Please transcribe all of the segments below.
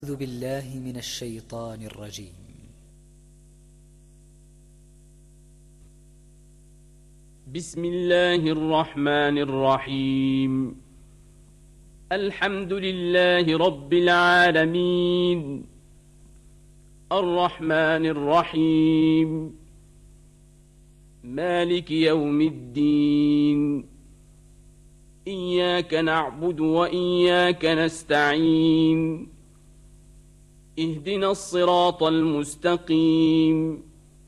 أعوذ بالله من الشيطان الرجيم. بسم الله الرحمن الرحيم. الحمد لله رب العالمين، الرحمن الرحيم، مالك يوم الدين. إياك نعبد وإياك نستعين. اهدنا الصراط المستقيم،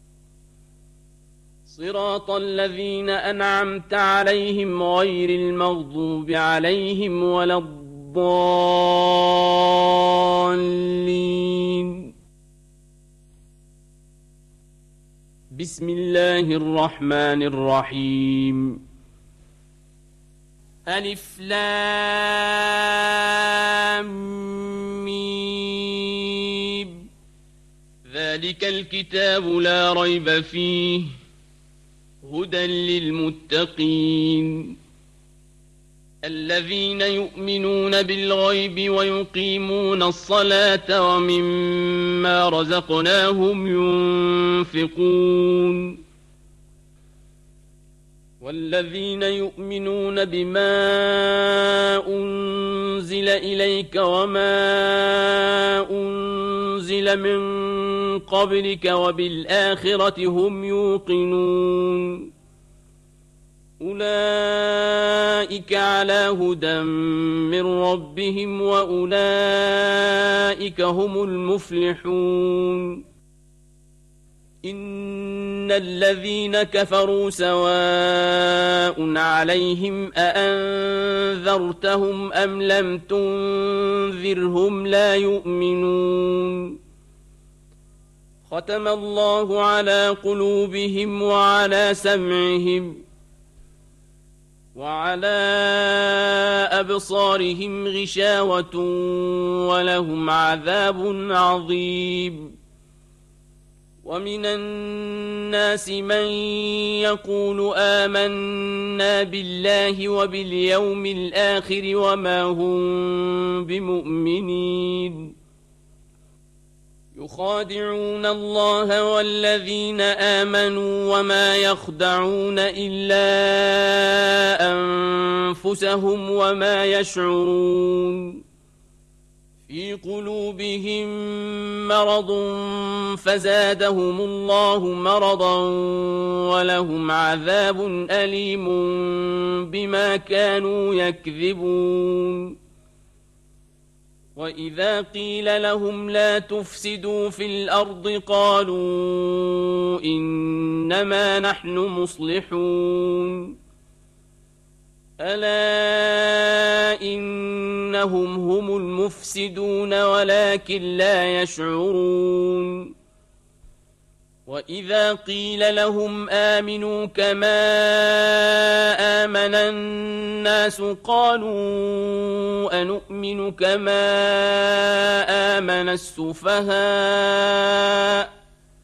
صراط الذين أنعمت عليهم غير المغضوب عليهم ولا الضالين. بسم الله الرحمن الرحيم. ألف لام ميم. ذلك الكتاب لا ريب فيه هدى للمتقين الذين يؤمنون بالغيب ويقيمون الصلاة ومما رزقناهم ينفقون والذين يؤمنون بما أنزل إليك وما أنزل من قبلك وبالآخرة هم يوقنون. أولئك على هدى من ربهم وأولئك هم المفلحون. إن الذين كفروا سواء عليهم أأنذرتهم أم لم تنذرهم لا يؤمنون. ختم الله على قلوبهم وعلى سمعهم وعلى أبصارهم غشاوة ولهم عذاب عظيم. ومن الناس من يقول آمنا بالله وباليوم الآخر وما هم بمؤمنين. يخادعون الله والذين آمنوا وما يخدعون إلا أنفسهم وما يشعرون. في قلوبهم مرض فزادهم الله مرضا ولهم عذاب أليم بما كانوا يكذبون. وإذا قيل لهم لا تفسدوا في الأرض قالوا إنما نحن مصلحون. ألا إنهم هم المفسدون ولكن لا يشعرون. وإذا قيل لهم آمنوا كما آمن الناس قالوا أنؤمن كما آمن السفهاء.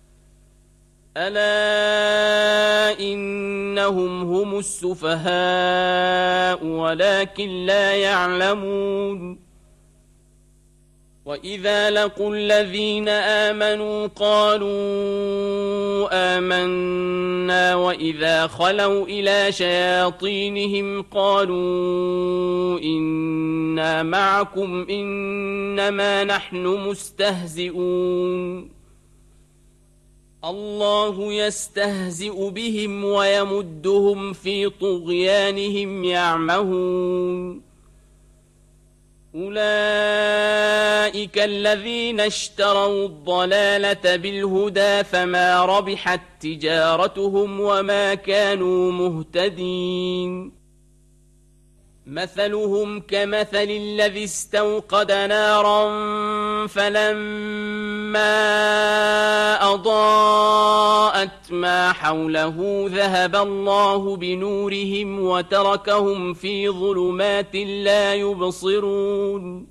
ألا إنهم هم السفهاء ولكن لا يعلمون. وإذا لقوا الذين آمنوا قالوا آمنا وإذا خلوا إلى شياطينهم قالوا إنا معكم إنما نحن مستهزئون. الله يستهزئ بهم ويمدهم في طغيانهم يعمهون. أولئك الذين اشتروا الضلالة بالهدى فما ربحت تجارتهم وما كانوا مهتدين. مثلهم كمثل الذي استوقد نارا فلما أضاءت ما حوله ذهب الله بنورهم وتركهم في ظلمات لا يبصرون.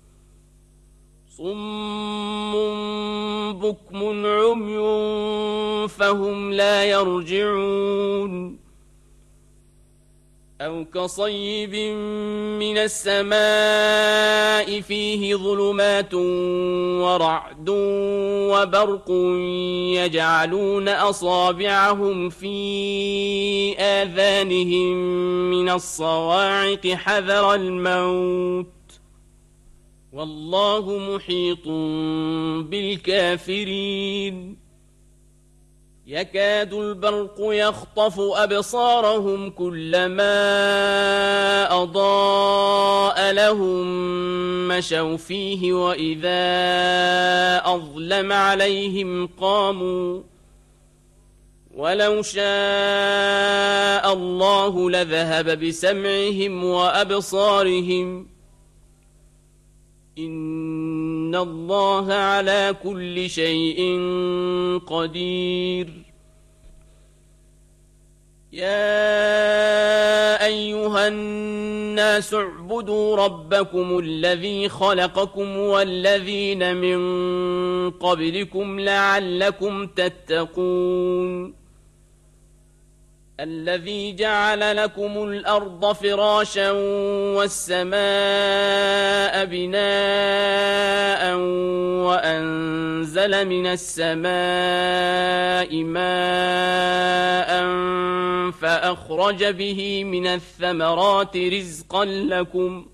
صم بكم عمي فهم لا يرجعون. أو كصيب من السماء فيه ظلمات ورعد وبرق يجعلون أصابعهم في آذانهم من الصواعق حذر الموت والله محيط بالكافرين يكاد البرق يخطف أبصارهم كلما أضاء لهم مشوا فيه وإذا أظلم عليهم قاموا ولو شاء الله لذهب بسمعهم وأبصارهم إن الله على كل شيء قدير يا أيها الناس اعبدوا ربكم الذي خلقكم والذين من قبلكم لعلكم تتقون الذي جعل لكم الأرض فراشا والسماء بناء وأنزل من السماء ماء فأخرج به من الثمرات رزقا لكم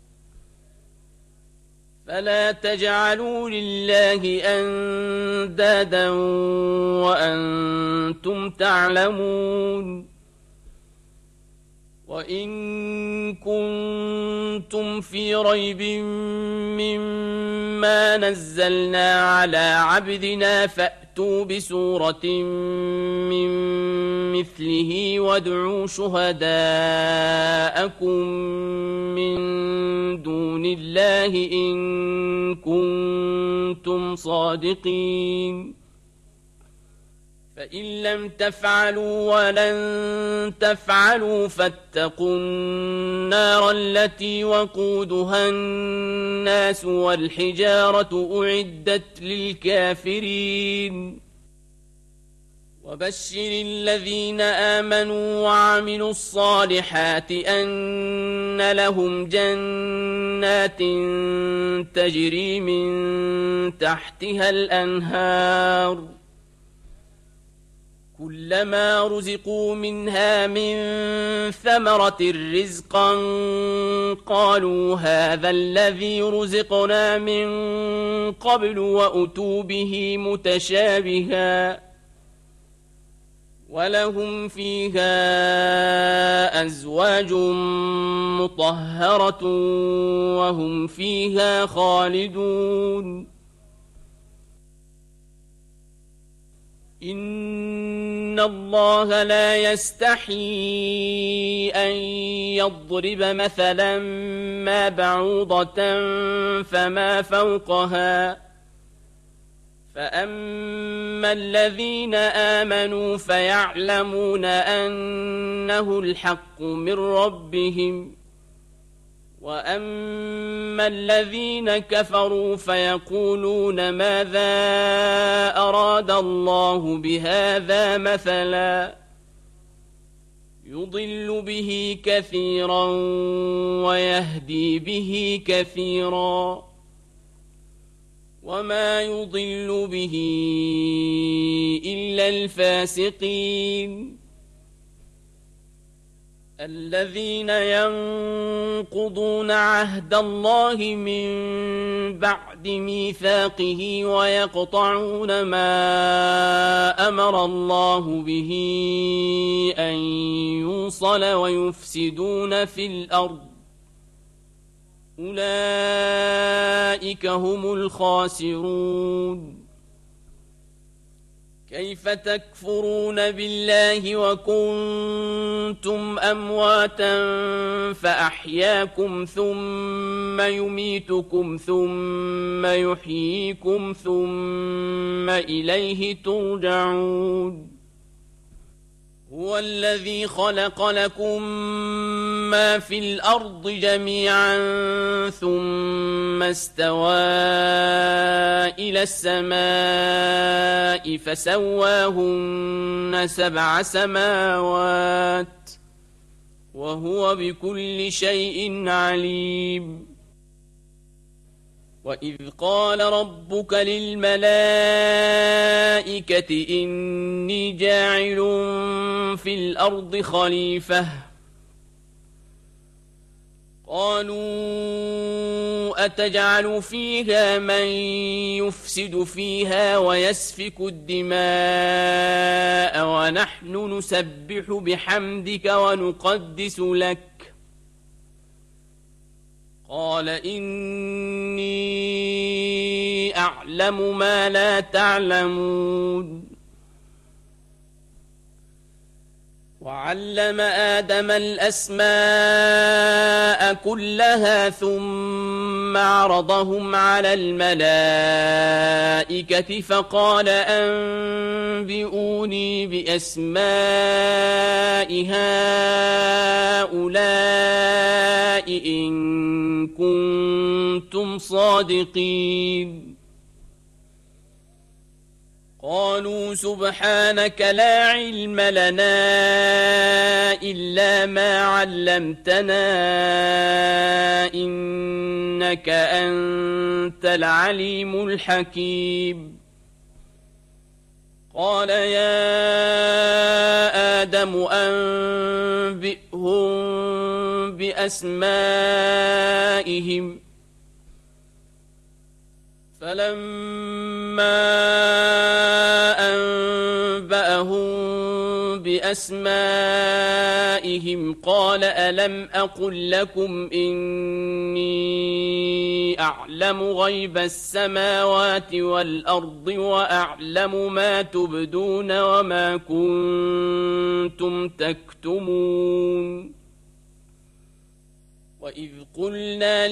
فلا تجعلوا لله أندادا وأنتم تعلمون وإن كنتم في ريب مما نزلنا على عبدنا فأتوا بسورة من مثله وادعوا شهداءكم من دون الله إن كنتم صادقين فإن لم تفعلوا ولن تفعلوا فاتقوا النار التي وقودها الناس والحجارة أعدت للكافرين وبشر الذين آمنوا وعملوا الصالحات أن لهم جنات تجري من تحتها الأنهار كلما رزقوا منها من ثمرة رزقا قالوا هذا الذي رزقنا من قبل وأتوا به متشابها ولهم فيها أزواج مطهرة وهم فيها خالدون إن الله لا يستحيي أن يضرب مثلا ما بعوضة فما فوقها فأما الذين آمنوا فيعلمون أنه الحق من ربهم وأما الذين كفروا فيقولون ماذا أراد الله بهذا مثلا يضل به كثيرا ويهدي به كثيرا وما يضل به إلا الفاسقين الذين ينقضون عهد الله من بعد ميثاقه ويقطعون ما أمر الله به أن يوصل ويفسدون في الأرض أولئك هم الخاسرون كيف تكفرون بالله وكنتم أمواتا فأحياكم ثم يميتكم ثم يحييكم ثم إليه ترجعون هو الذي خلق لكم ما في الأرض جميعا ثم استوى إلى السماء فسواهن 7 سماوات وهو بكل شيء عليم. وإذ قال ربك للملائكة إني جاعل في الأرض خليفة قالوا أتجعل فيها من يفسد فيها ويسفك الدماء ونحن نسبح بحمدك ونقدس لك قال إني أعلم ما لا تعلمون. وعلم آدم الأسماء كلها ثم عرضهم على الملائكة فقال أنبئوني بأسماء هؤلاء إن كنتم صادقين. قالوا سبحانك لا علم لنا إلا ما علمتنا إنك أنت العليم الحكيم. قال يا آدم أنبئهم بأسمائهم فلما أنبأهم بأسمائهم قال ألم أقل لكم إني أعلم غيب السماوات والأرض وأعلم ما تبدون وما كنتم تكتمون. وإذ قلنا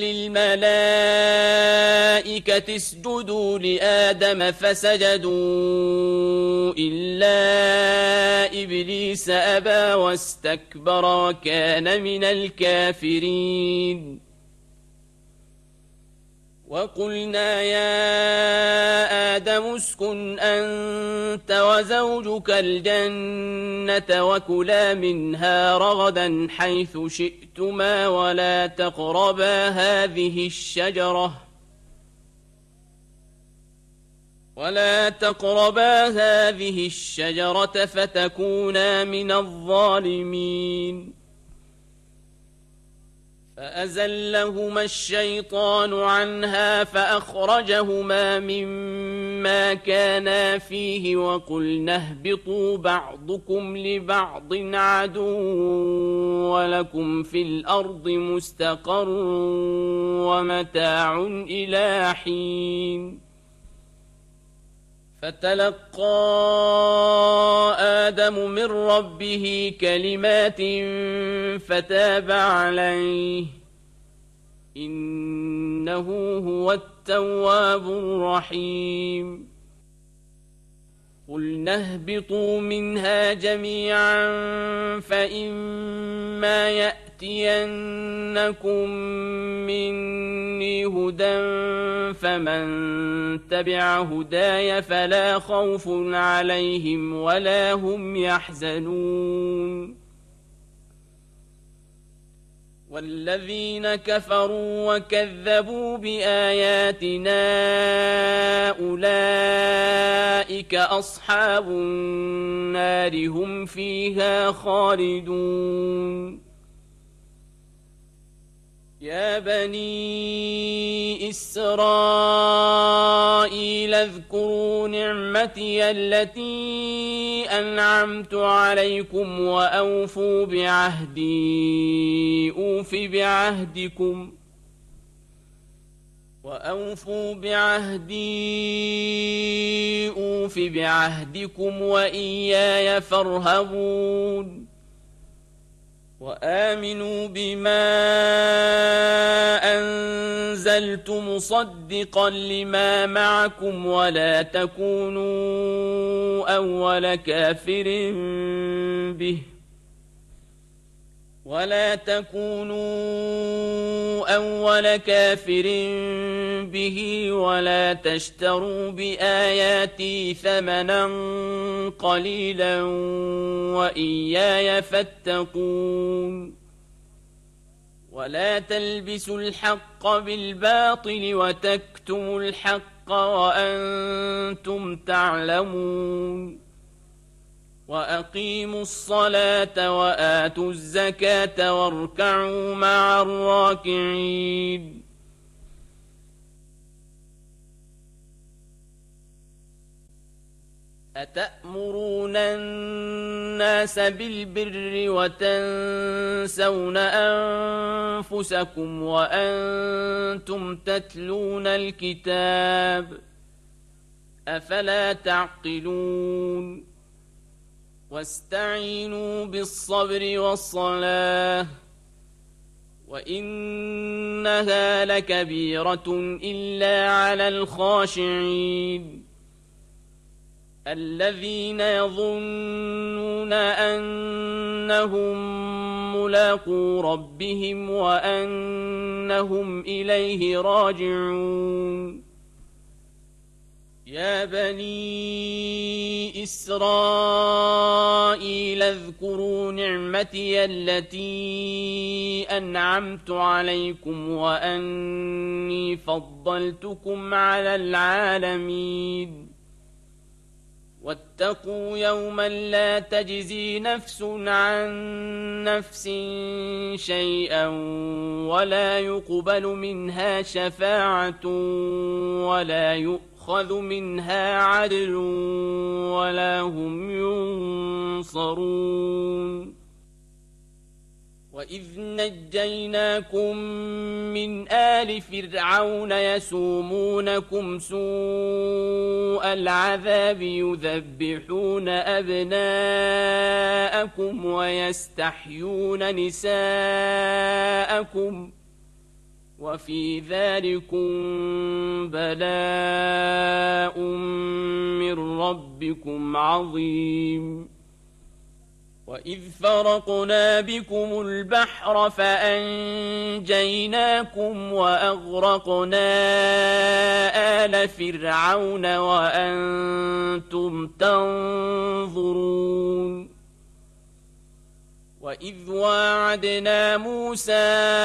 للملائكة اسجدوا لآدم فسجدوا إلا إبليس أبى واستكبر وكان من الكافرين. وقلنا يا آدم اسكن أنت وزوجك الجنة وكلا منها رغدا حيث شئتما ولا تقربا هذه الشجرة فتكونا من الظالمين. فأزلهما الشيطان عنها فأخرجهما مما كانا فيه وقلنا اهبطوا بعضكم لبعض عدو ولكم في الأرض مستقر ومتاع إلى حين. فتلقى آدم من ربه كلمات فتاب عليه إنه هو التواب الرحيم. قلنا اهبطوا منها جميعا فإما يأتينكم مني هدى فمن تبع هداي فلا خوف عليهم ولا هم يحزنون. والذين كفروا وكذبوا بآياتنا أولئك أصحاب النار هم فيها خالدون. يا بني إسرائيل اذكروا نعمتي التي أنعمت عليكم وأوفوا بعهدي أوف بعهدكم وإياي فارهبون. وآمنوا بما أنزلت مصدقا لما معكم ولا تكونوا أول كافر به ولا تشتروا بآياتي ثمنا قليلا وإياي فاتقون. ولا تلبسوا الحق بالباطل وتكتموا الحق وأنتم تعلمون وأقيموا الصلاة وآتوا الزكاة واركعوا مع الراكعين أتأمرون الناس بالبر وتنسون أنفسكم وأنتم تتلون الكتاب أفلا تعقلون واستعينوا بالصبر والصلاة وإنها لكبيرة إلا على الخاشعين الذين يظنون أنهم ملاقو ربهم وأنهم إليه راجعون يا بني إسرائيل اذكروا نعمتي التي أنعمت عليكم وأني فضلتكم على العالمين واتقوا يوما لا تجزي نفس عن نفس شيئا ولا يقبل منها شفاعة ولا يؤخذ منها عدل ولا هم ينصرون وإذ نجيناكم من آل فرعون يسومونكم سوء العذاب يذبحون أبناءكم ويستحيون نساءكم وفي ذلكم بلاء من ربكم عظيم وإذ فرقنا بكم البحر فأنجيناكم وأغرقنا آل فرعون وأنتم تنظرون وإذ واعدنا موسى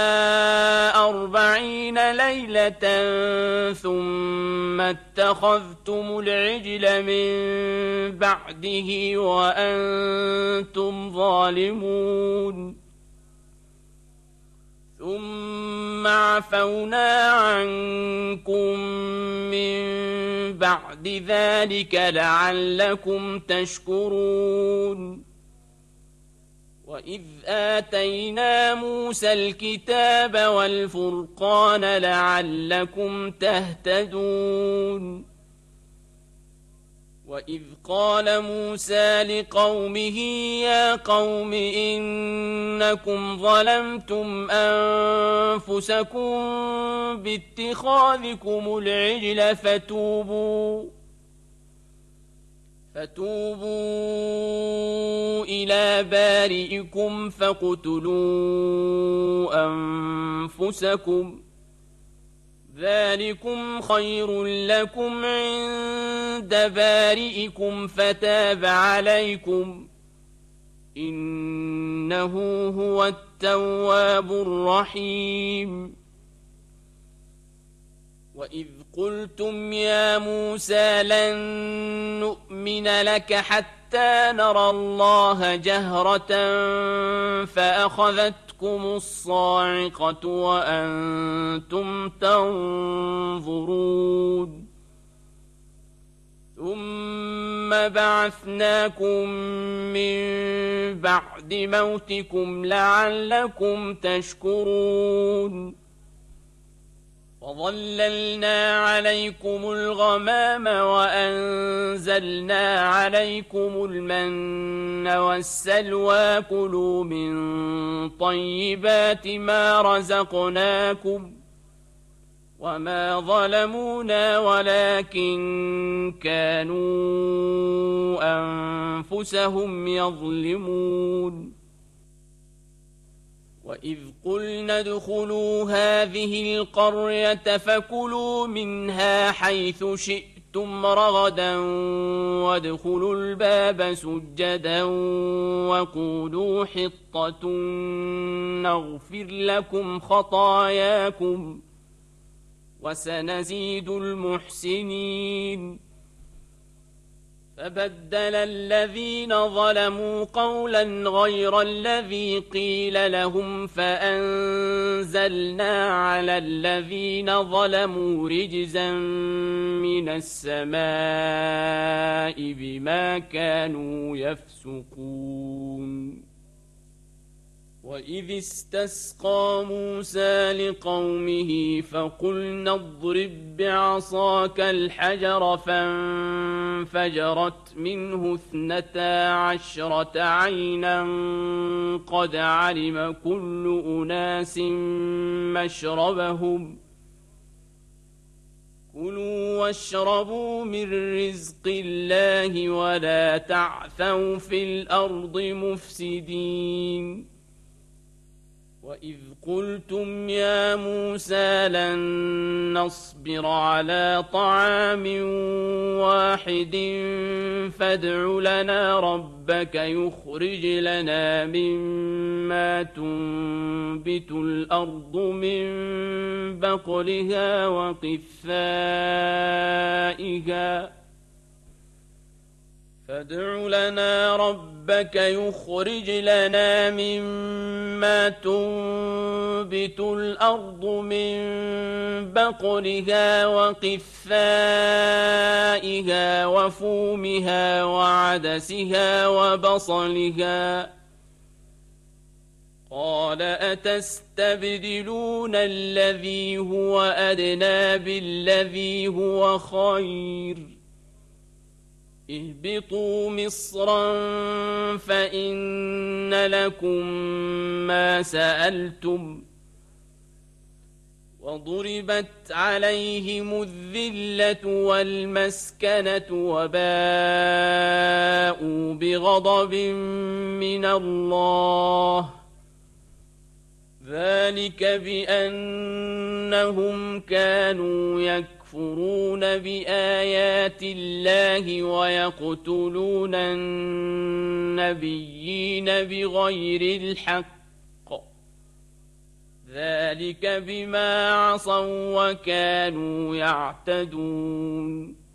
40 ليلة ثم اتخذتم العجل من بعده وأنتم ظالمون ثم عفونا عنكم من بعد ذلك لعلكم تشكرون وإذ آتينا موسى الكتاب والفرقان لعلكم تهتدون وإذ قال موسى لقومه يا قوم إنكم ظلمتم أنفسكم باتخاذكم العجل فتوبوا إلى بارئكم فاقتلوا أنفسكم ذلكم خير لكم عند بارئكم فتاب عليكم إنه هو التواب الرحيم وإذ قلتم يا موسى لن نؤمن لك حتى نرى الله جهرة فأخذتكم الصاعقة وأنتم تنظرون ثم بعثناكم من بعد موتكم لعلكم تشكرون وظللنا عليكم الغمام وأنزلنا عليكم المن والسلوى كلوا من طيبات ما رزقناكم وما ظلمونا ولكن كانوا أنفسهم يظلمون وإذ قلنا ادخلوا هذه القرية فكلوا منها حيث شئتم خفتم رغدا وادخلوا الباب سجدا وقولوا حطة نغفر لكم خطاياكم وسنزيد المحسنين. فبدل الذين ظلموا قولا غير الذي قيل لهم فأنزلنا على الذين ظلموا رجزا من السماء بما كانوا يفسقون. وإذ استسقى موسى لقومه فقلنا اضرب بعصاك الحجر فانفجرت منه 12 عينا قد علم كل أناس مشربهم كلوا واشربوا من رزق الله ولا تعثوا في الأرض مفسدين. وإذ قلتم يا موسى لن نصبر على طعام واحد فادع لنا ربك يخرج لنا مما تنبت الأرض من بقلها وقثائها فادع لنا ربك يخرج لنا مما تنبت الأرض من بقلها وقثائها وفومها وعدسها وبصلها. قال أتستبدلون الذي هو أدنى بالذي هو خير اهبطوا مصرا فإن لكم ما سألتم وضربت عليهم الذلة والمسكنة وباءوا بغضب من الله ذلك بأنهم كانوا يكفرون بآيات الله ويقتلون النبيين بغير الحق ذلك بما عصوا وكانوا يعتدون.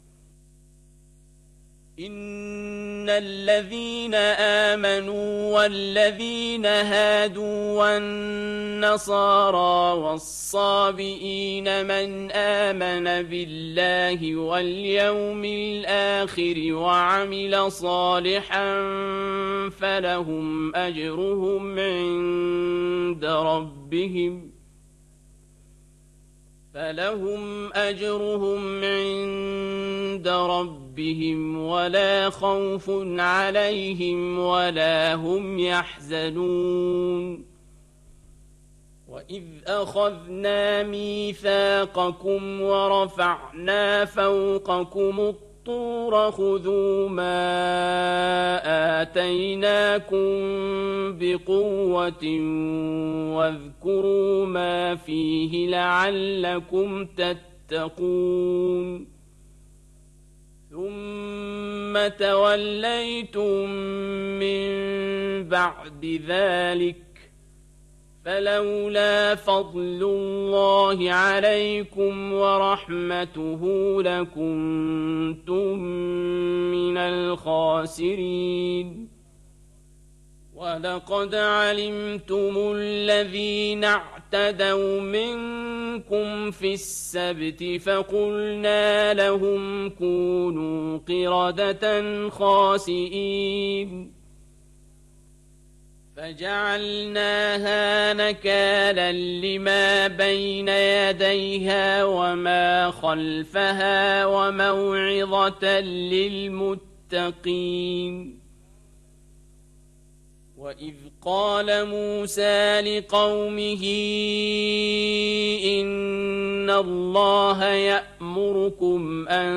إن الذين آمنوا والذين هادوا والنصارى والصابئين من آمن بالله واليوم الآخر وعمل صالحا فلهم أجرهم عند ربهم ولا خوف عليهم ولا هم يحزنون. وإذ أخذنا ميثاقكم ورفعنا فوقكم الطور خذوا ما آتيناكم بقوة واذكروا ما فيه لعلكم تتقون. ثم توليتم من بعد ذلك فلولا فضل الله عليكم ورحمته لكنتم من الخاسرين. ولقد علمتم الذين اعتدوا منكم في السبت فقلنا لهم كونوا قردة خاسئين فجعلناها نكالا لما بين يديها وما خلفها وموعظة للمتقين. وإذ قال موسى لقومه إن الله يأمركم أن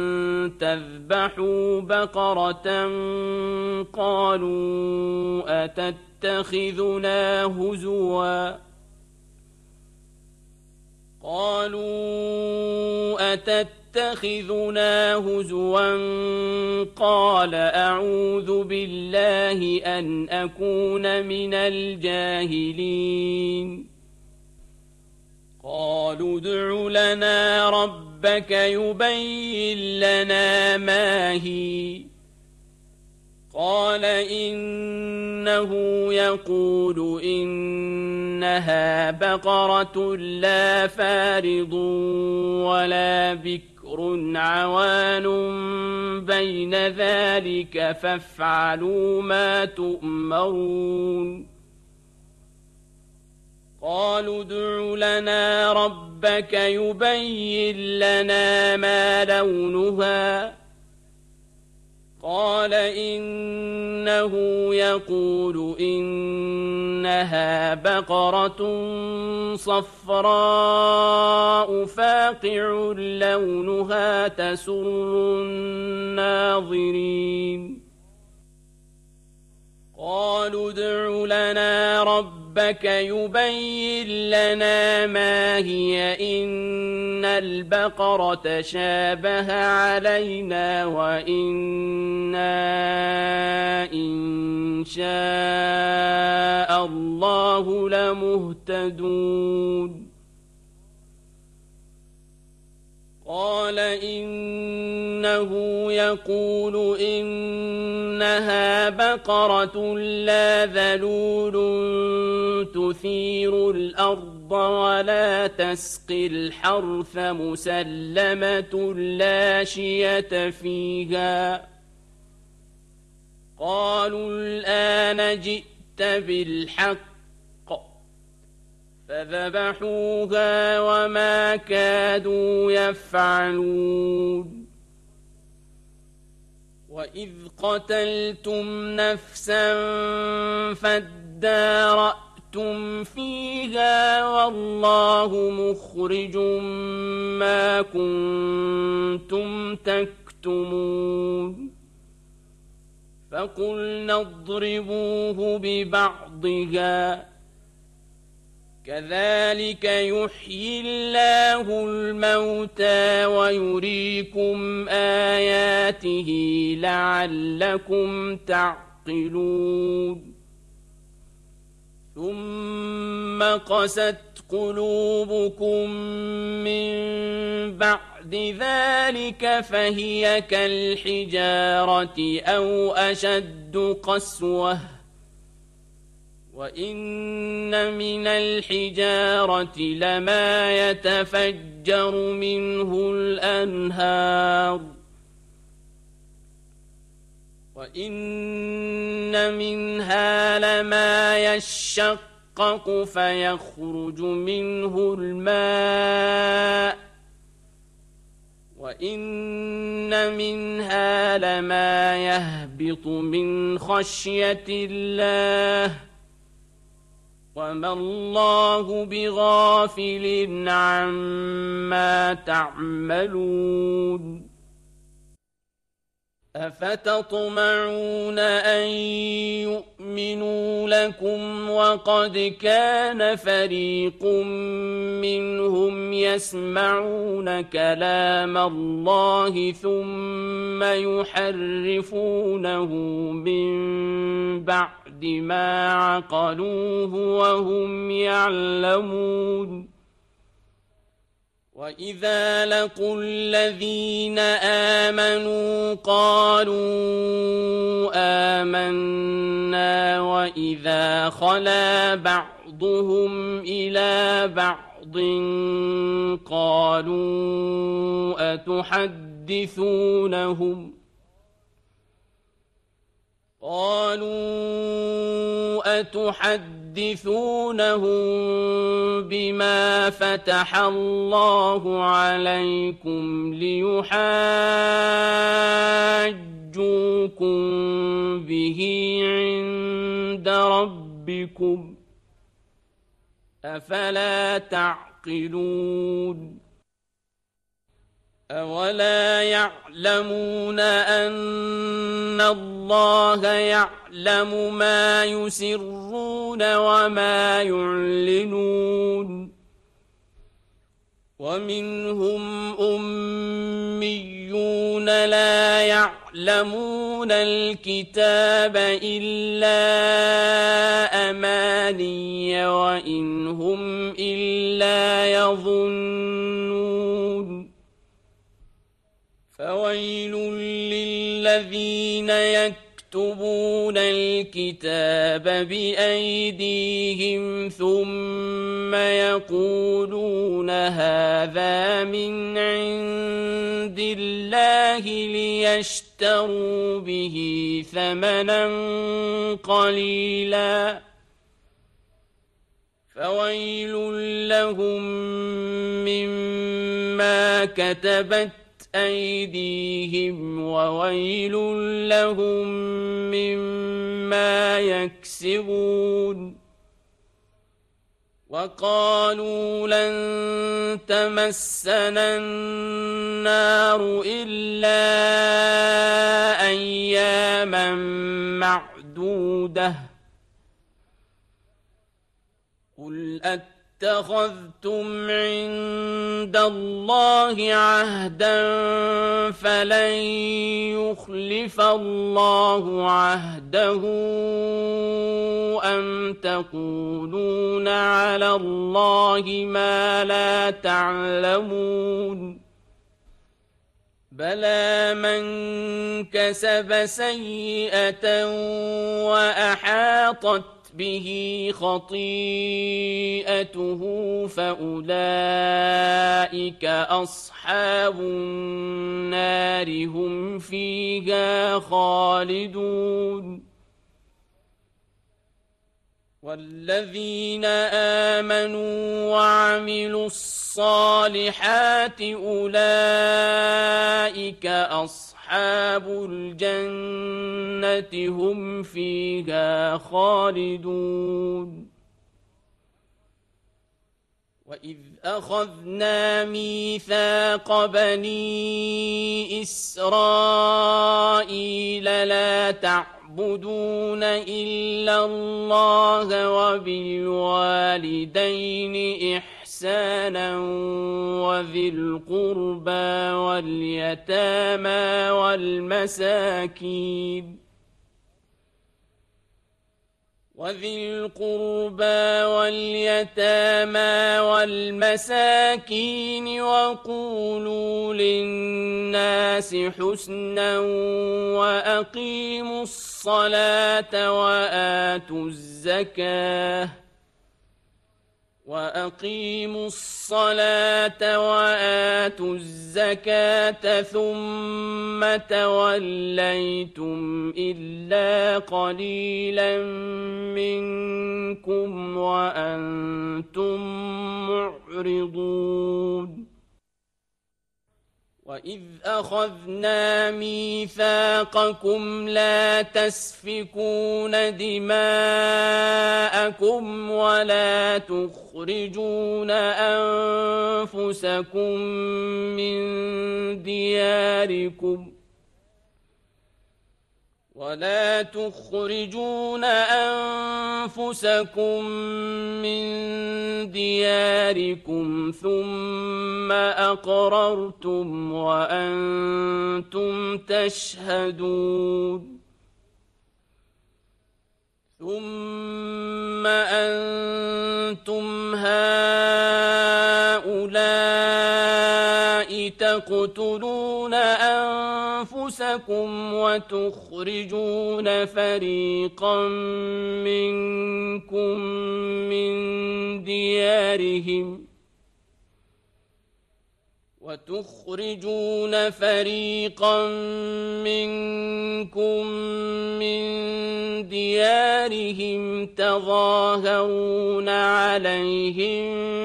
تذبحوا بقرة قالوا أتتخذنا أتتخذنا هزوا قال أعوذ بالله أن أكون من الجاهلين قالوا ادع لنا ربك يبين لنا ما هي قال إنه يقول إنها بقرة لا فارض ولا بكر عوان بين ذلك فافعلوا ما تؤمرون قالوا ادع لنا ربك يبين لنا ما لونها قال إنه يقول إنها بقرة صفراء فاقع لونها تسر الناظرين قالوا ادع لنا ربك يبين لنا ما هي إن البقرة شابه علينا وإنا إن شاء الله لمهتدون قال إنه يقول إنها بقرة لا ذلول تثير الأرض ولا تسقي الحرث مسلمة لا شية فيها قالوا الآن جئت بالحق فذبحوها وما كادوا يفعلون وإذ قتلتم نفسا فادارأتم فيها والله مخرج ما كنتم تكتمون فقلنا اضربوه ببعضها كذلك يحيي الله الموتى ويريكم آياته لعلكم تعقلون ثم قست قلوبكم من بعد ذلك فهي كالحجارة أو أشد قسوة وإن من الحجارة لما يتفجر منه الأنهار وإن منها لما يشقق فيخرج منه الماء وإن منها لما يهبط من خشية الله وما الله بغافل عما تعملون أفتطمعون أن يؤمنوا لكم وقد كان فريق منهم يسمعون كلام الله ثم يحرفونه من بعد ما عقلوه وهم يعلمون وإذا لقوا الذين آمنوا قالوا آمنا وإذا خلا بعضهم إلى بعض قالوا أتحدثونهم بما فتح الله عليكم ليحاجوكم به عند ربكم أفلا تعقلون أولا يعلمون أن الله يعلم ما يسرون وما يعلنون ومنهم أميون لا يعلمون الكتاب إلا أماني وإن هم إلا يظنون فويل للذين يكتبون الكتاب بأيديهم ثم يقولون هذا من عند الله ليشتروا به ثمنا قليلا فويل لهم مما كتبت أيديهم وويل لهم مما يكسبون وقالوا لن تمسنا النار إلا أياما معدودة قل اتخذتم عند الله عهدا فلن يخلف الله عهده أم تقولون على الله ما لا تعلمون بلى من كسب سيئة وأحاطت به خطيئته فأولئك أصحاب النار هم فيها خالدون والذين آمنوا وعملوا الصالحات أولئك أصحاب الجنة هم فيها خالدون وإذ أخذنا ميثاق بني إسرائيل لا تعبدون إلا الله وبالوالدين إحسانا وذي القربى واليتامى والمساكين وقولوا للناس حسنا وأقيموا الصلاة وآتوا الزكاة ثم توليتم إلا قليلا منكم وأنتم معرضون وإذ أخذنا ميثاقكم لا تسفكون دماءكم ولا تخرجون أنفسكم من دياركم ثم أقررتم وأنتم تشهدون ثم أنتم هؤلاء تقتلون أنفسكم وتخرجون فريقا منكم من ديارهم تظاهرون عليهم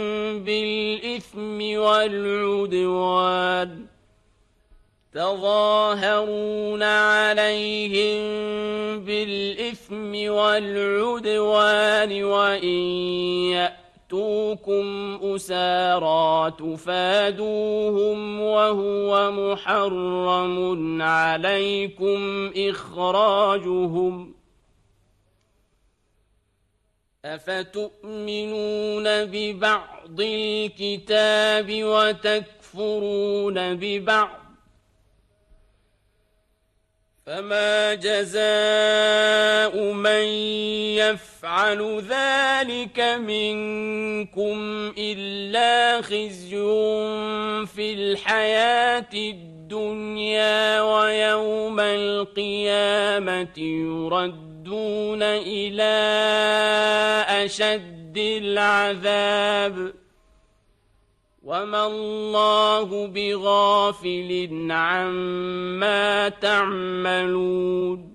بالإثم والعدوان وإن يأتوكم أسارى تفادوهم وهو محرم عليكم إخراجهم أفتؤمنون ببعض الكتاب وتكفرون ببعض فما جزاء من يفعل ذلك منكم إلا خزي في الحياة الدنيا ويوم القيامة يردون إلى أشد العذاب وما الله بغافل عما تعملون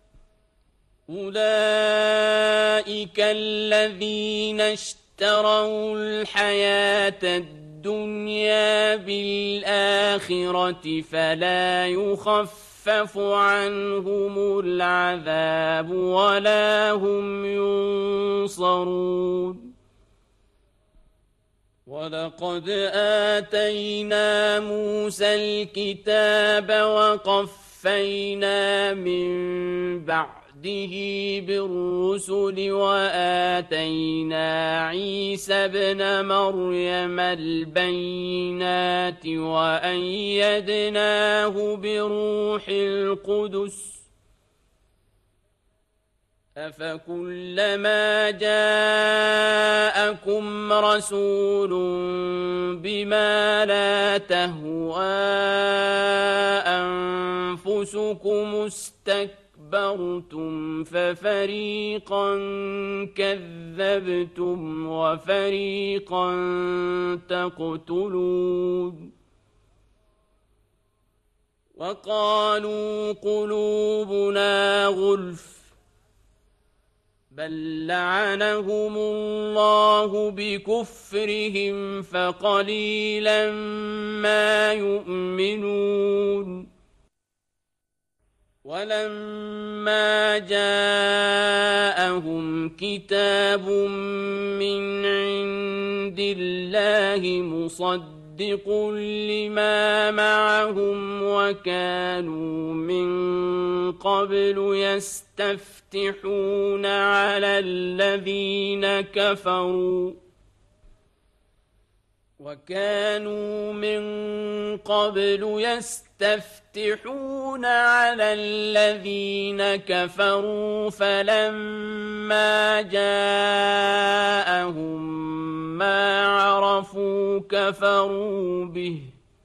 أولئك الذين اشتروا الحياة الدنيا بالآخرة فلا يخفف عنهم العذاب ولا هم ينصرون ولقد آتينا موسى الكتاب وقفينا من بعده بالرسل وآتينا عيسى ابن مريم البينات وأيدناه بروح القدس أفكلما جاءكم رسول بما لا تهوى أنفسكم استكبرتم ففريقا كذبتم وفريقا تقتلون وقالوا قلوبنا غلف بل لعنهم الله بكفرهم فقليلا ما يؤمنون ولما جاءهم كتاب من عند الله مصدق لما معهم وكانوا من قبل يستفتحون على الذين كفروا فلما جاءهم ما عرفوا كفروا به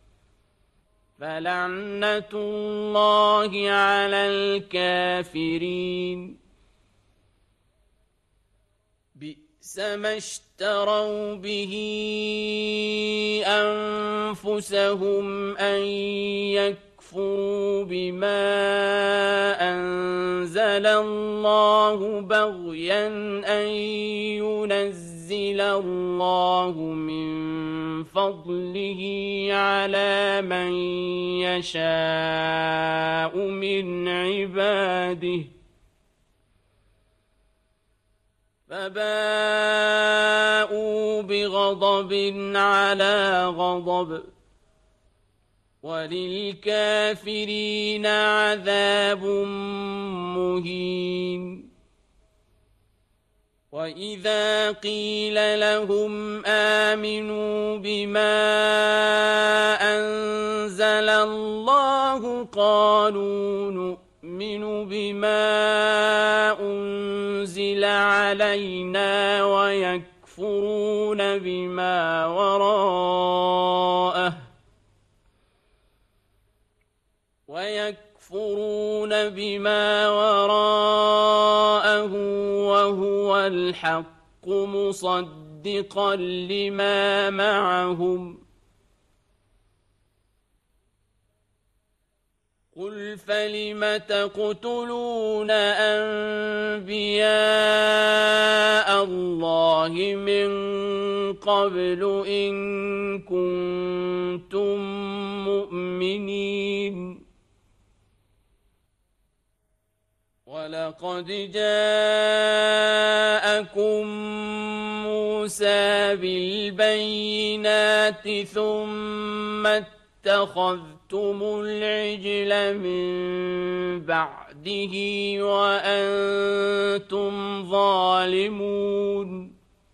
فلعنة الله على الكافرين بئس ما اشتروا به أنفسهم أن يكفروا بما أنزل الله بغيا أن ينزل الله من فضله على من يشاء من عباده فباءوا بغضب على غضب وللكافرين عذاب مهين وإذا قيل لهم آمنوا بما أنزل الله قالوا نؤمن بما أنزل علينا ويكفرون بما وراءه وهو الحق مصدقا لما معهم قل فلم تقتلون أنبياء الله من قبل إن كنتم مؤمنين ولقد جاءكم موسى بالبينات ثم اتخذتم العجل من بعده وحده وأنتم ظالمون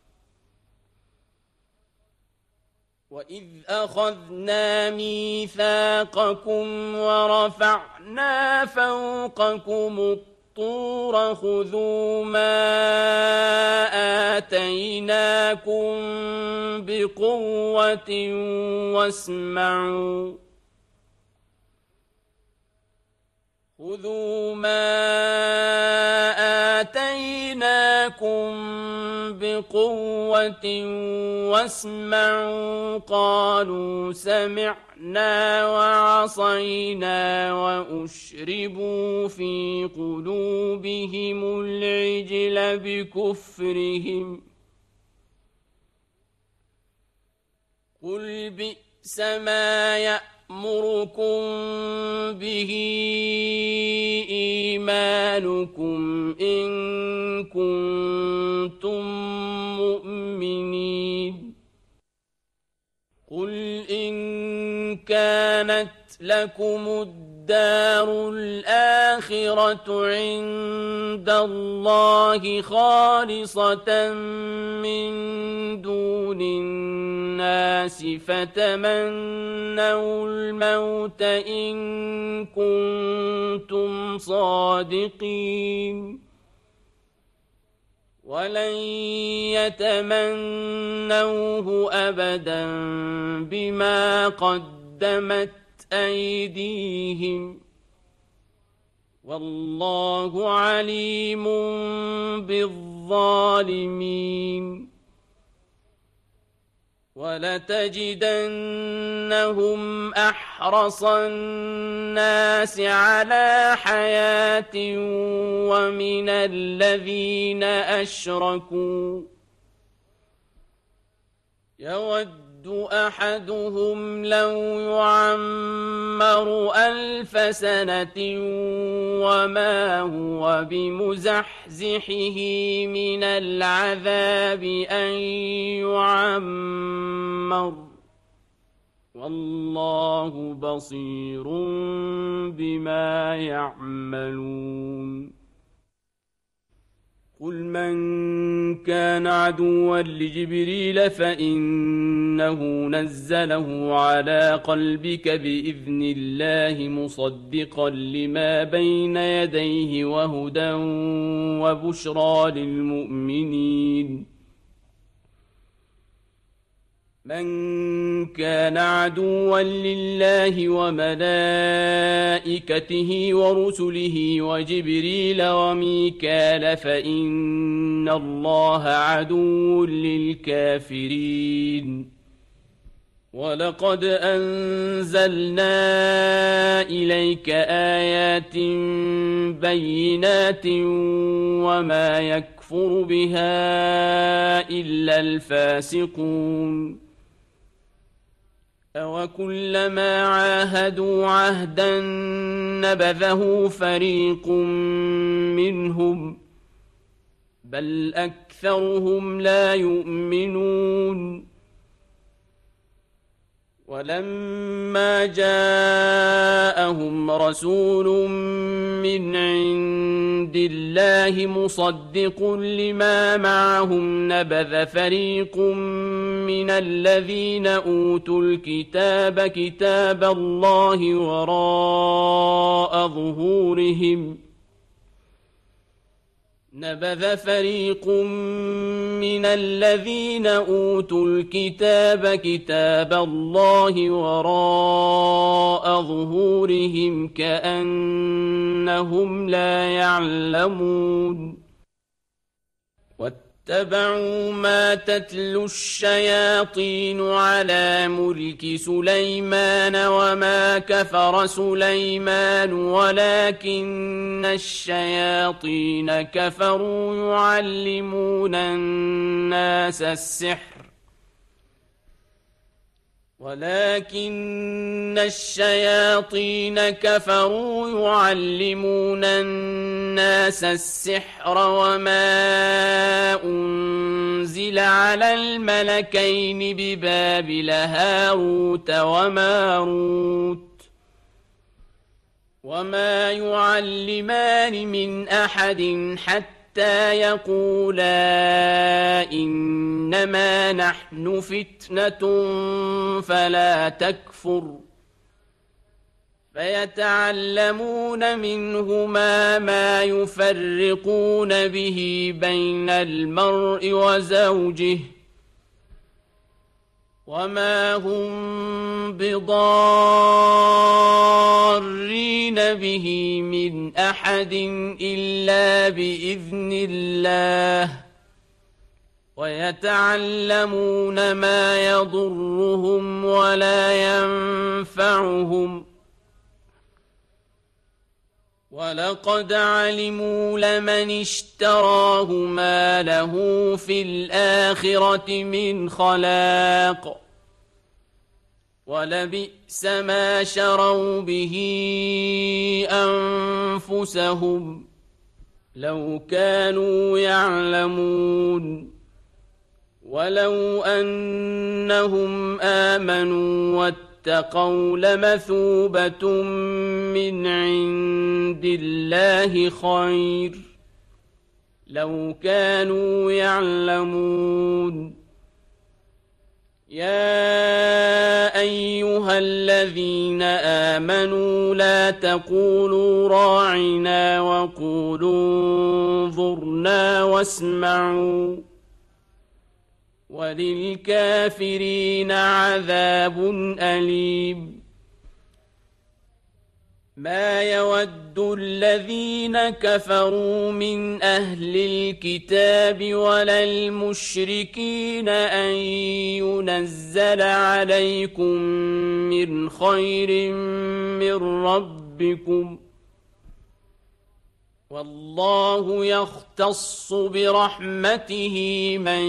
وإذ أخذنا ميثاقكم ورفعنا فوقكم الطور خذوا ما آتيناكم بقوة واسمعوا خذوا ما آتيناكم بقوة واسمعوا قالوا سمعنا وعصينا وأشربوا في قلوبهم العجل بكفرهم قل بئس ما يأمركم به إيمانكم إن كنتم مؤمنين قل إن كانت لكم الدار الآخرة عند الله خالصة من دون الناس فتمنوا الموت إن كنتم صادقين ولن يتمنوه أبدا بما قدمت أيديهم والله عليم بالظالمين ولتجدنهم أحرص الناس على حياة ومن الذين أشركوا يود أحدهم لو يعمر 1000 سنة وما هو بمزحزحه من العذاب أن يعمر والله بصير بما يعملون قل من كان عدوا لجبريل فإنه نزله على قلبك بإذن الله مصدقا لما بين يديه وهدى وبشرى للمؤمنين من كان عدوا لله وملائكته ورسله وجبريل وميكال فإن الله عدو للكافرين ولقد أنزلنا إليك آيات بينات وما يكفر بها إلا الفاسقون أوكلما عاهدوا عهدا نبذه فريق منهم بل أكثرهم لا يؤمنون ولما جاءهم رسول من عند الله مصدق لما معهم نبذ فريق من الذين أوتوا الكتاب كتاب الله وراء ظهورهم نبذ فريق من الذين أوتوا الكتاب كتاب الله وراء ظهورهم كأنهم لا يعلمون واتبعوا ما تتلو الشياطين على ملك سليمان وما كفر سليمان ولكن الشياطين كفروا يعلمون الناس السحر ولكن الشياطين كفروا يعلمون الناس السحر وما أنزل على الملكين ببابل هاروت وماروت وما يعلمان من أحد حتى يقولا إنما نحن فتنة فلا تكفر فيتعلمون منهما ما يفرقون به بين المرء وزوجه وما هم بضارين به من أحد إلا بإذن الله ويتعلمون ما يضرهم ولا ينفعهم ولقد علموا لمن اشتراه ما له في الآخرة من خلاق ولبئس ما شروا به أنفسهم لو كانوا يعلمون ولو أنهم آمنوا واتقوا لمثوبة من عند الله خير لو كانوا يعلمون يا أيها الذين آمنوا لا تقولوا راعنا وقولوا انظرنا واسمعوا وللكافرين عذاب أليم ما يود الذين كفروا من أهل الكتاب ولا المشركين أن ينزل عليكم من خير من ربكم والله يختص برحمته من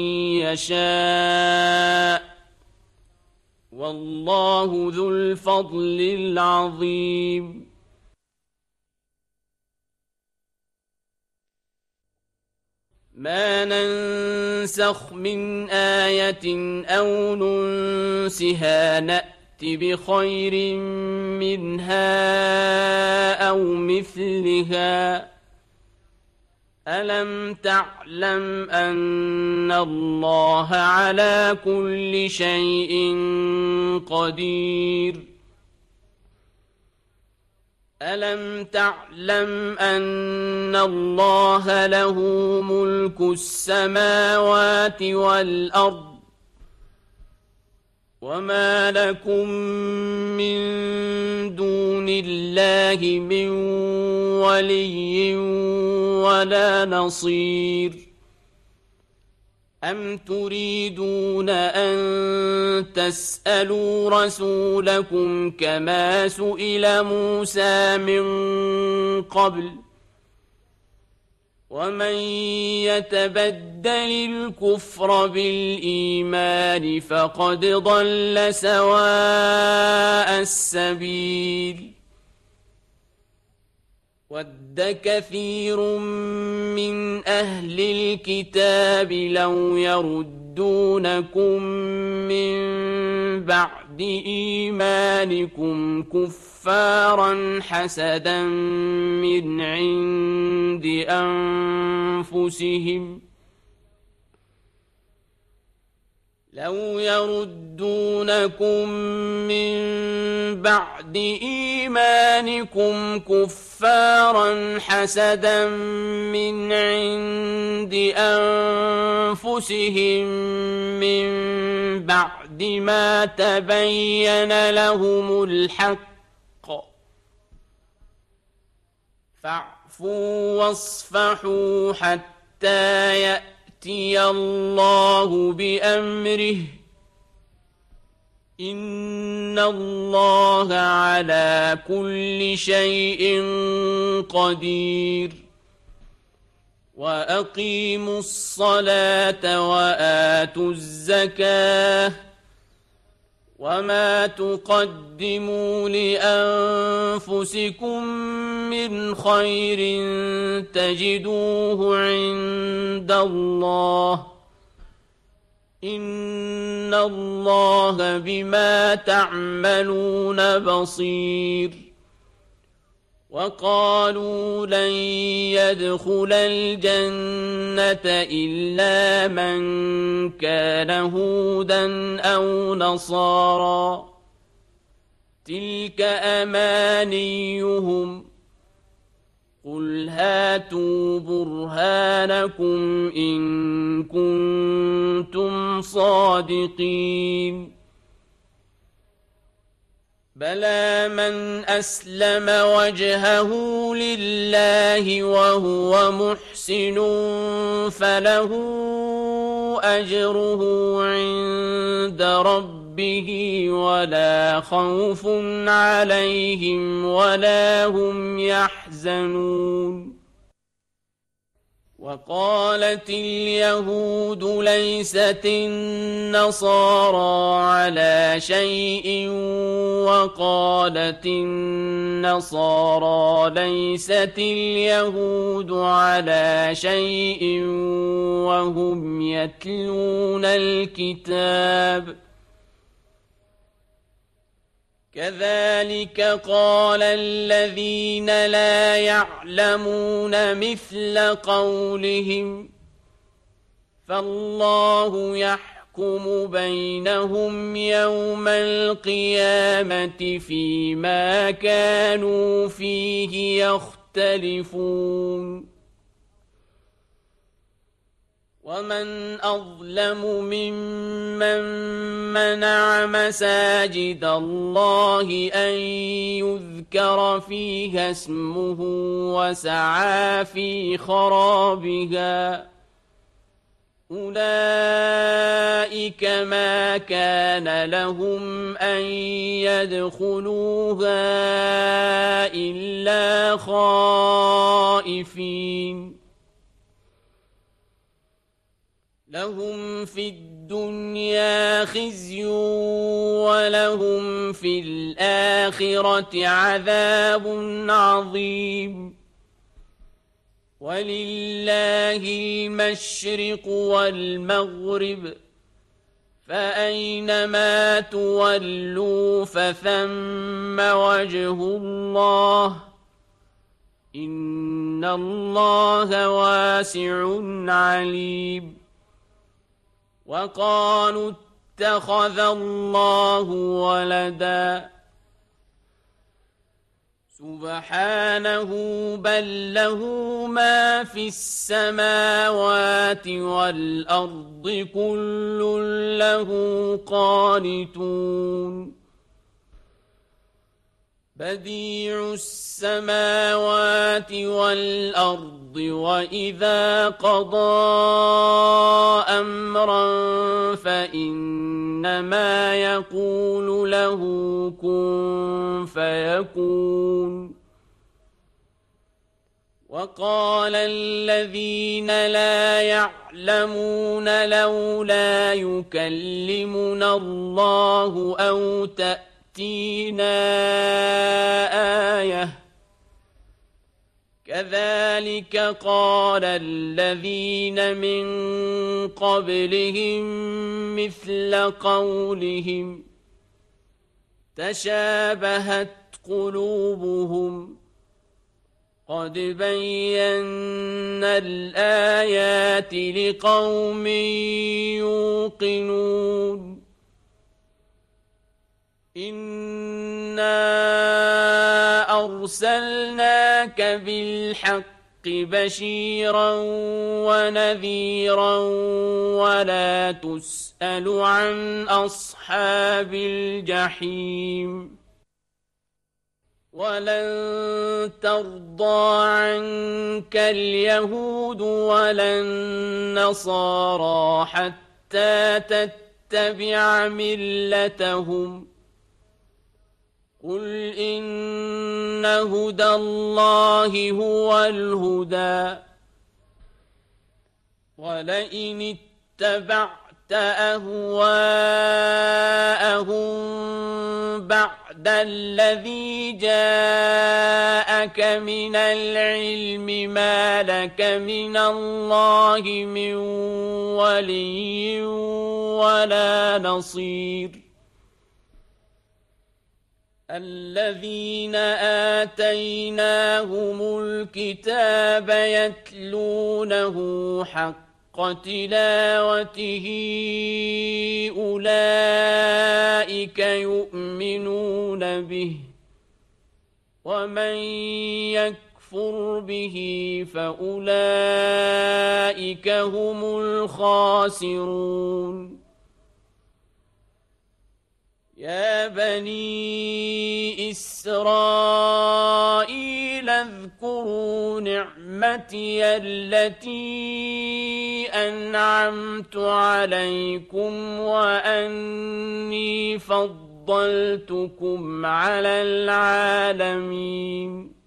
يشاء والله ذو الفضل العظيم ما ننسخ من آية أو ننسها نأت بخير منها أو مثلها ألم تعلم أن الله على كل شيء قدير ألم تعلم أن الله له ملك السماوات والأرض وما لكم من دون الله من ولي ولا نصير أم تريدون أن تسألوا رسولكم كما سئل موسى من قبل ومن يتبدل الكفر بالإيمان فقد ضل سواء السبيل ود كثير من أهل الكتاب لو يردونكم من بعد إيمانكم كفارا حسدا من عند أنفسهم لو يردونكم من بعد إيمانكم كفارا حسدا من عند أنفسهم من بعد ما تبين لهم الحق فاعفوا واصفحوا حتى يأتي الله بأمره إن الله على كل شيء قدير وأقيموا الصلاة وآتوا الزكاة وما تقدموا لأنفسكم من خير تجدوه عند الله إن الله بما تعملون بصير وقالوا لن يدخل الجنة إلا من كان هودا أو نصارى تلك أمانيهم قل هاتوا برهانكم إن كنتم صادقين بلى من أسلم وجهه لله وهو محسن فله أجره عند ربه ولا خوف عليهم ولا هم يحزنون وقالت اليهود ليست النصارى على شيء وقالت النصارى ليست اليهود على شيء وهم يتلون الكتاب كذلك قال الذين لا يعلمون مثل قولهم فالله يحكم بينهم يوم القيامة فيما كانوا فيه يختلفون ومن أظلم ممن منع مساجد الله أن يذكر فيها اسمه وسعى في خرابها أولئك ما كان لهم أن يدخلوها إلا خائفين لهم في الدنيا خزي ولهم في الآخرة عذاب عظيم ولله المشرق والمغرب فأينما تولوا فثم وجه الله إن الله واسع عليم وقالوا اتخذ الله ولدا سبحانه بل له ما في السماوات والأرض كل له قانتون بديع السماوات والأرض وإذا قضى أمرا فإنما يقول له كن فيكون وقال الذين لا يعلمون لولا يكلمنا الله أو تأتينا آية كذلك قال الذين من قبلهم مثل قولهم تشابهت قلوبهم قد بينا الآيات لقوم يوقنون إنا أرسلناك بالحق بشيرا ونذيرا ولا تسأل عن أصحاب الجحيم ولن ترضى عنك اليهود ولا النصارى حتى تتبع ملتهم قل إن هدى الله هو الهدى ولئن اتبعت أهواءهم بعد الذي جاءك من العلم ما لك من الله من ولي ولا نصير الذين آتيناهم الكتاب يتلونه حق تلاوته أولئك يؤمنون به ومن يكفر به فأولئك هم الخاسرون يا بني إسرائيل اذكروا نعمتي التي أنعمت عليكم وأني فضلتكم على العالمين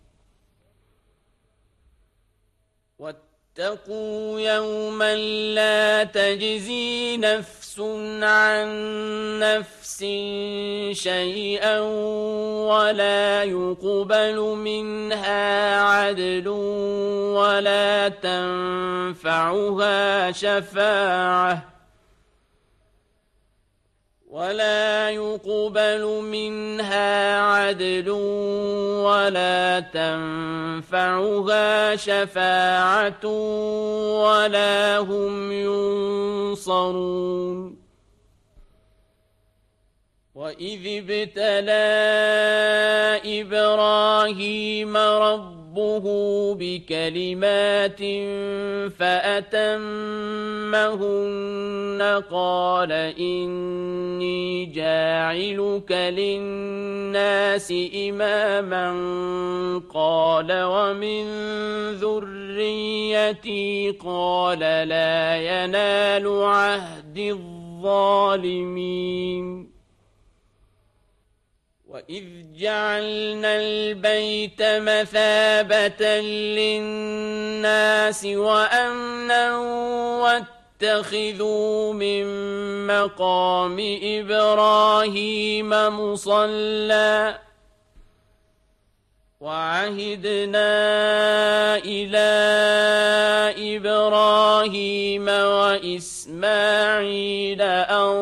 واتقوا يوما لا تجزي نفس عن نفس شيئا ولا يقبل منها عدل ولا تنفعها شفاعة ولا هم ينصرون وإذ ابتلى إبراهيم ربه بكلمات فأتمهن قال إني جاعلك للناس إماما قال ومن ذريتي قال لا ينال عهد الظالمين وإذ جعلنا البيت مثابة للناس وأمنا واتخذوا من مقام إبراهيم مصلى وعهدنا إلى إبراهيم وإسماعيل أن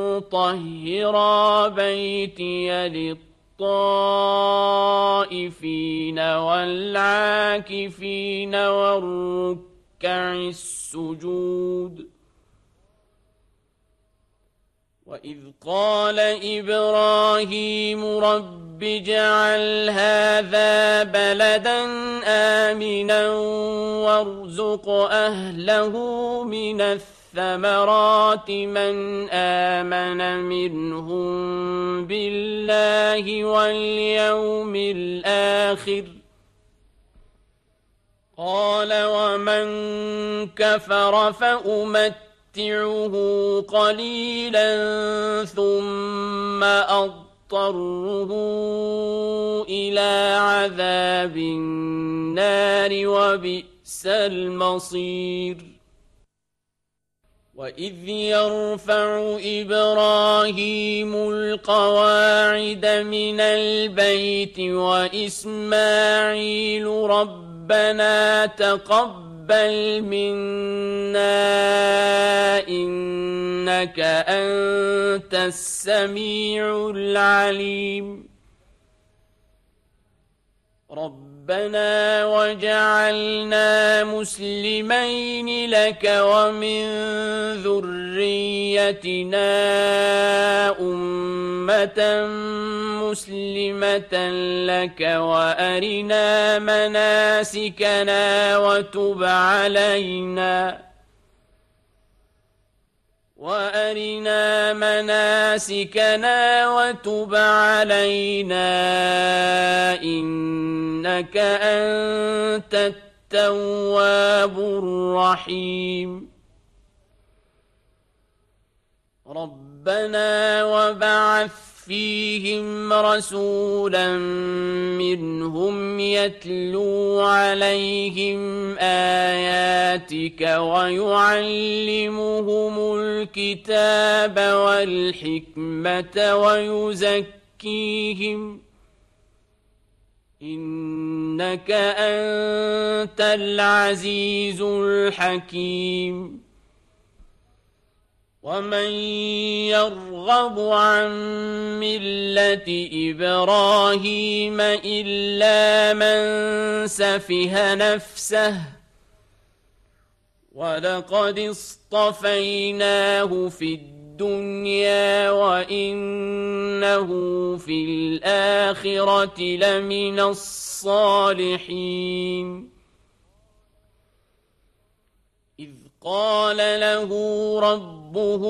طهرا بيتي للطائفين والعاكفين والركع السجود وإذ قال إبراهيم رب اجعل هذا بلدا آمنا وارزق أهله من الثمرات من آمن منهم بالله واليوم الآخر قال ومن كفر فأمتعه قليلا ثم أضطره إلى عذاب النار وبئس المصير وإذ يرفع إبراهيم القواعد من البيت وإسماعيل ربنا تقبل منا إنك أنت السميع العليم ربنا وجعلنا مسلمين لك ومن ذريتنا أمة مسلمة لك وأرنا مناسكنا وتب علينا إنك أنت التواب الرحيم ربنا وبعث فيهم رسولا منهم يتلو عليهم آياتك ويعلمهم الكتاب والحكمة ويزكيهم إنك أنت العزيز الحكيم ومن يرغب عن ملة إبراهيم إلا من سفه نفسه ولقد اصطفيناه في الدنيا وإنه في الآخرة لمن الصالحين إذ قال له ربه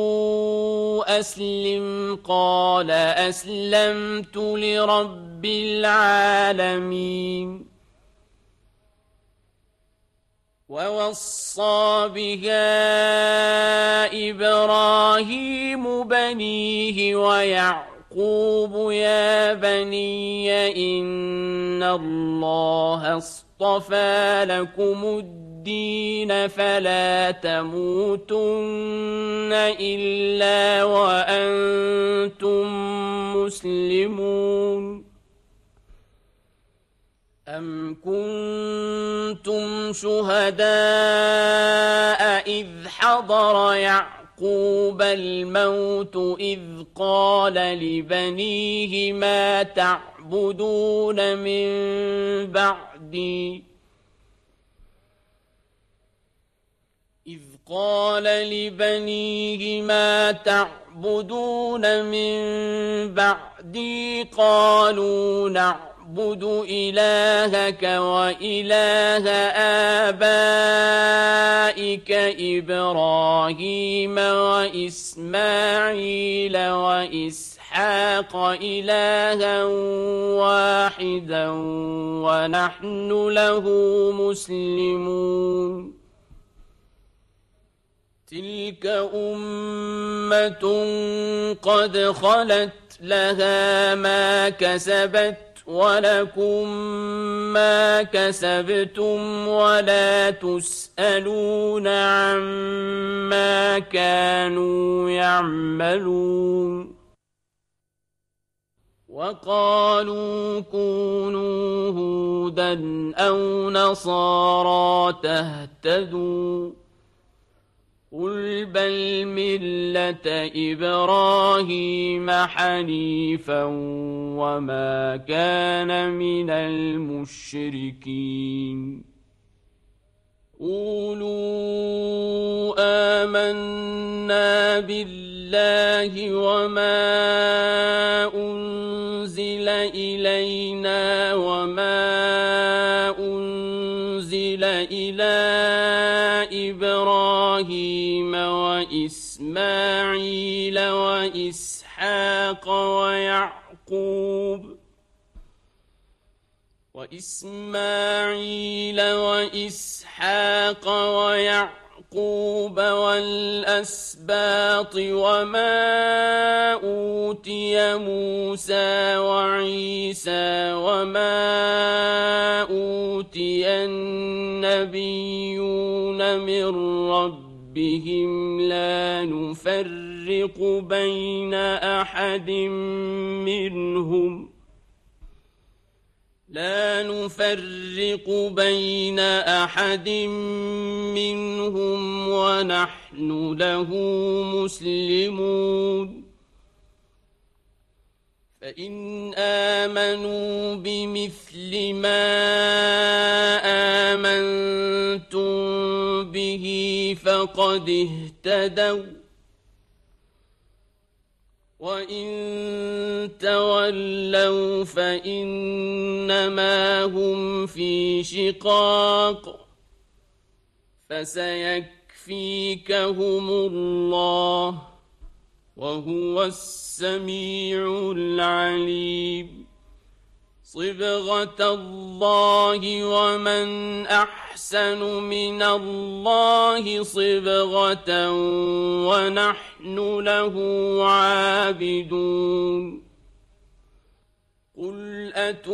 أسلم قال أسلمت لرب العالمين ووصى بها إبراهيم بنيه ويعقوب يا بني إن الله اصطفى لكم الدين فلا تموتن إلا وأنتم مسلمون أم كنتم شهداء إذ حضر يعقوب الموت إذ قال لبنيه ما تعبدون من بعدي إذ قال لبنيه ما تعبدون من بعدي قالوا نعبد إلهك وإله آبائك إبراهيم وإسماعيل وإسحاق إلها واحدا ونحن له مسلمون تلك أمة قد خلت لها ما كسبت ولكم ما كسبتم ولا تسألون عما كانوا يعملون وقالوا كونوا هودا أو نصارى تهتدوا قل بل ملة إبراهيم حنيفا وما كان من المشركين قولوا آمنا بالله وما أنزل إلينا وما أنزل إلى إبراهيم وإسماعيل وإسحاق ويعقوب والأسباط وما أوتي موسى وعيسى وما أوتي النبيون من ربهم لا نفرق بين أحد منهم ونحن له مسلمون فإن آمنوا بمثل ما آمنتم به فقد اهتدوا وإن تولوا فإنما هم في شقاق فسيكفيكهم الله وهو السميع العليم صبغة الله ومن أحسن من الله صبغة ونحن له عابدون قل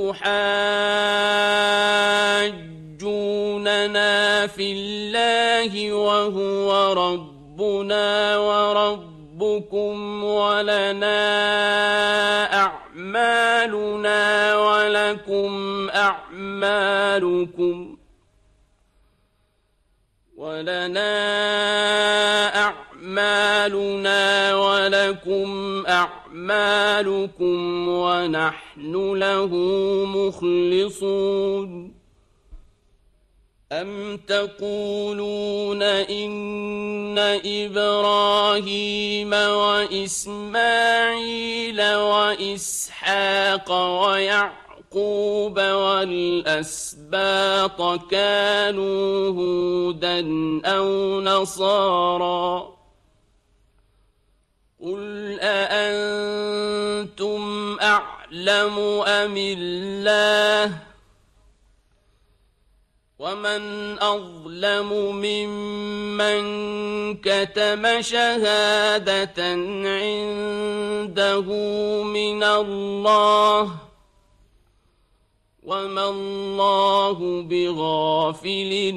أتحاجوننا في الله وهو ربنا وربكم ولنا أعمالنا ولكم أعمالكم ولنا أعمالنا ولكم أعمالكم ونحن له مخلصون أم تقولون إن إبراهيم وإسماعيل وإسحاق ويعقوب والأسباط كانوا هودا أو نصارى قل أأنتم أعلم أم الله ومن أظلم ممن كتم شهادة عنده من الله وما الله بغافل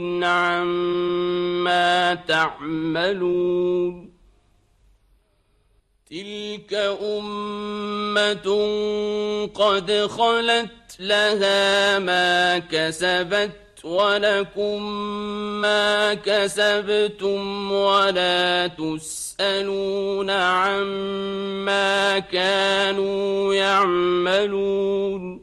عما تعملون تلك أمة قد خلت لها ما كسبت ولكم ما كسبتم ولا تسألون عما كانوا يعملون